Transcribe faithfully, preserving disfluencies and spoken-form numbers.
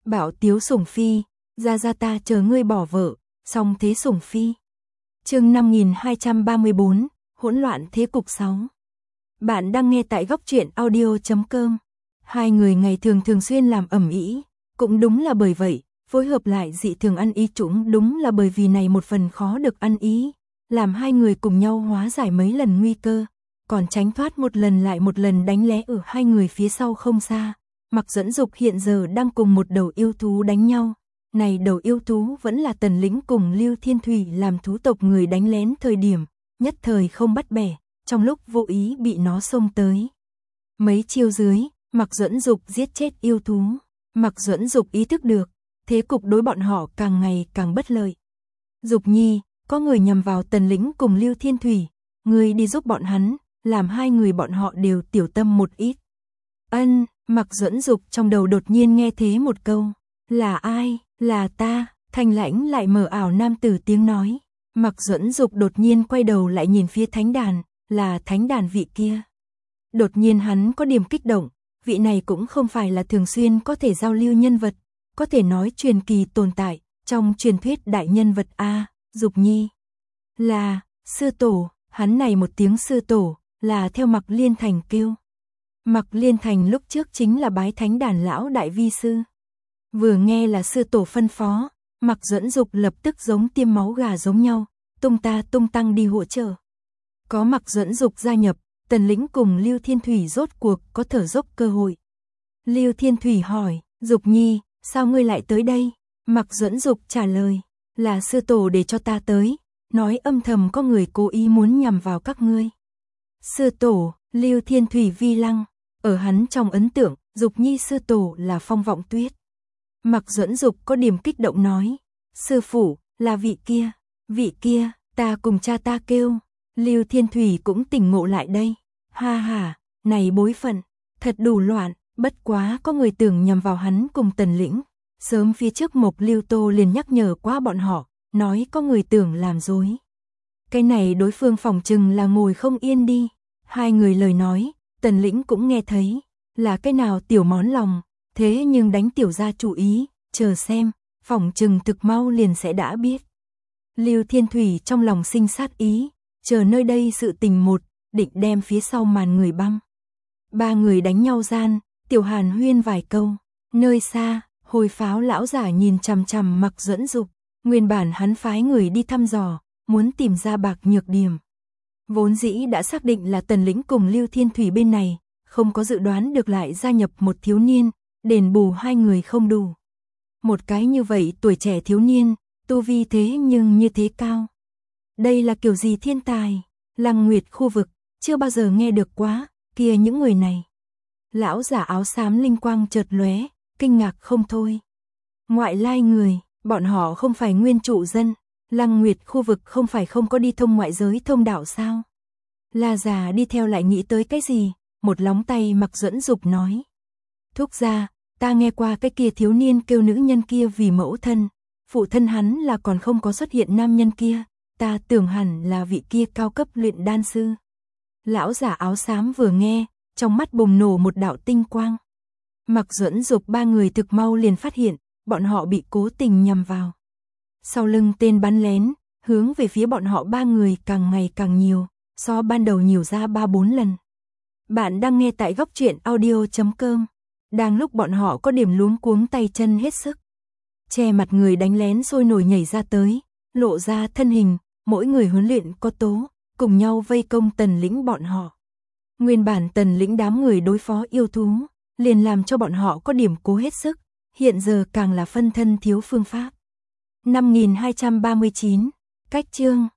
Bảo Tiếu Sủng Phi, ra ra ta chờ ngươi bỏ vợ, song thế Sủng Phi. Chương năm nghìn hai trăm ba mươi bốn, hỗn loạn thế cục sáu. Bạn đang nghe tại góc truyện audio chấm com. Hai người ngày thường thường xuyên làm ầm ĩ, cũng đúng là bởi vậy, phối hợp lại dị thường ăn ý chúng đúng là bởi vì này một phần khó được ăn ý, làm hai người cùng nhau hóa giải mấy lần nguy cơ, còn tránh thoát một lần lại một lần đánh lén ở hai người phía sau không xa. Mặc Duẫn Dục hiện giờ đang cùng một đầu yêu thú đánh nhau, này đầu yêu thú vẫn là Tần Lĩnh cùng Lưu Thiên Thủy làm thú tộc người đánh lén thời điểm, nhất thời không bắt bẻ, trong lúc vô ý bị nó xông tới. Mấy chiêu dưới, Mặc Duẫn Dục giết chết yêu thú, Mặc Duẫn Dục ý thức được, thế cục đối bọn họ càng ngày càng bất lợi. Dục Nhi, có người nhằm vào Tần Lĩnh cùng Lưu Thiên Thủy, ngươi đi giúp bọn hắn, làm hai người bọn họ đều tiểu tâm một ít. Ân, Mặc Duẫn Dục trong đầu đột nhiên nghe thế một câu, là ai, là ta, thanh lãnh lại mờ ảo nam tử tiếng nói. Mặc Duẫn Dục đột nhiên quay đầu lại nhìn phía thánh đàn, là thánh đàn vị kia. Đột nhiên hắn có điểm kích động, vị này cũng không phải là thường xuyên có thể giao lưu nhân vật, có thể nói truyền kỳ tồn tại, trong truyền thuyết đại nhân vật A, Dục Nhi. Là, sư tổ, hắn này một tiếng sư tổ, là theo Mặc Liên Thành kêu. Mặc Liên Thành lúc trước chính là bái thánh đàn lão đại vi sư. Vừa nghe là sư tổ phân phó, Mặc Duẫn Dục lập tức giống tiêm máu gà giống nhau, tung ta tung tăng đi hỗ trợ. Có Mặc Duẫn Dục gia nhập, Tần Lĩnh cùng Lưu Thiên Thủy rốt cuộc có thở dốc cơ hội. Lưu Thiên Thủy hỏi, Dục Nhi, sao ngươi lại tới đây? Mặc Duẫn Dục trả lời, là sư tổ để cho ta tới, nói âm thầm có người cố ý muốn nhằm vào các ngươi. Sư tổ, Lưu Thiên Thủy vi lăng, ở hắn trong ấn tượng, Dục Nhi sư tổ là Phong Vọng Tuyết. Mặc Duẫn Dục có điểm kích động nói, sư phụ, là vị kia, vị kia, ta cùng cha ta kêu. Lưu Thiên Thủy cũng tỉnh ngộ lại đây, ha ha, này bối phận, thật đủ loạn, bất quá có người tưởng nhằm vào hắn cùng Tần Lĩnh. Sớm phía trước Mộc Lưu Tô liền nhắc nhở qua bọn họ, nói có người tưởng làm dối. Cái này đối phương phòng trừng là ngồi không yên đi. Hai người lời nói, Tần Lĩnh cũng nghe thấy, là cái nào tiểu món lòng, thế nhưng đánh tiểu gia chủ ý, chờ xem, phòng trừng thực mau liền sẽ đã biết. Lưu Thiên Thủy trong lòng sinh sát ý, chờ nơi đây sự tình một, định đem phía sau màn người băng. Ba người đánh nhau gian, tiểu Hàn huyên vài câu, nơi xa, hồi pháo lão giả nhìn chằm chằm Mặc Duẫn Dục, nguyên bản hắn phái người đi thăm dò, muốn tìm ra bạc nhược điểm. Vốn dĩ đã xác định là Tần Lĩnh cùng Lưu Thiên Thủy bên này, không có dự đoán được lại gia nhập một thiếu niên, đền bù hai người không đủ. Một cái như vậy tuổi trẻ thiếu niên, tu vi thế nhưng như thế cao. Đây là kiểu gì thiên tài, Lăng Nguyệt khu vực, chưa bao giờ nghe được quá, kia những người này. Lão giả áo xám linh quang chợt lóe, kinh ngạc không thôi. Ngoại lai người, bọn họ không phải nguyên trụ dân, Lăng Nguyệt khu vực không phải không có đi thông ngoại giới thông đạo sao? La già đi theo lại nghĩ tới cái gì, một lóng tay Mặc Duẫn Dục nói. Thúc gia, ta nghe qua cái kia thiếu niên kêu nữ nhân kia vì mẫu thân, phụ thân hắn là còn không có xuất hiện nam nhân kia, ta tưởng hẳn là vị kia cao cấp luyện đan sư. Lão giả áo xám vừa nghe, trong mắt bùng nổ một đạo tinh quang. Mặc Duẫn Dục ba người thực mau liền phát hiện, bọn họ bị cố tình nhằm vào. Sau lưng tên bắn lén, hướng về phía bọn họ ba người càng ngày càng nhiều, so ban đầu nhiều ra ba bốn lần. Bạn đang nghe tại góc truyện audio chấm com. Đang lúc bọn họ có điểm luống cuống tay chân hết sức. Che mặt người đánh lén sôi nổi nhảy ra tới, lộ ra thân hình, mỗi người huấn luyện có tố, cùng nhau vây công Tần Lĩnh bọn họ. Nguyên bản Tần Lĩnh đám người đối phó yêu thú, liền làm cho bọn họ có điểm cố hết sức, hiện giờ càng là phân thân thiếu phương pháp. năm nghìn hai trăm ba mươi chín, cách chương.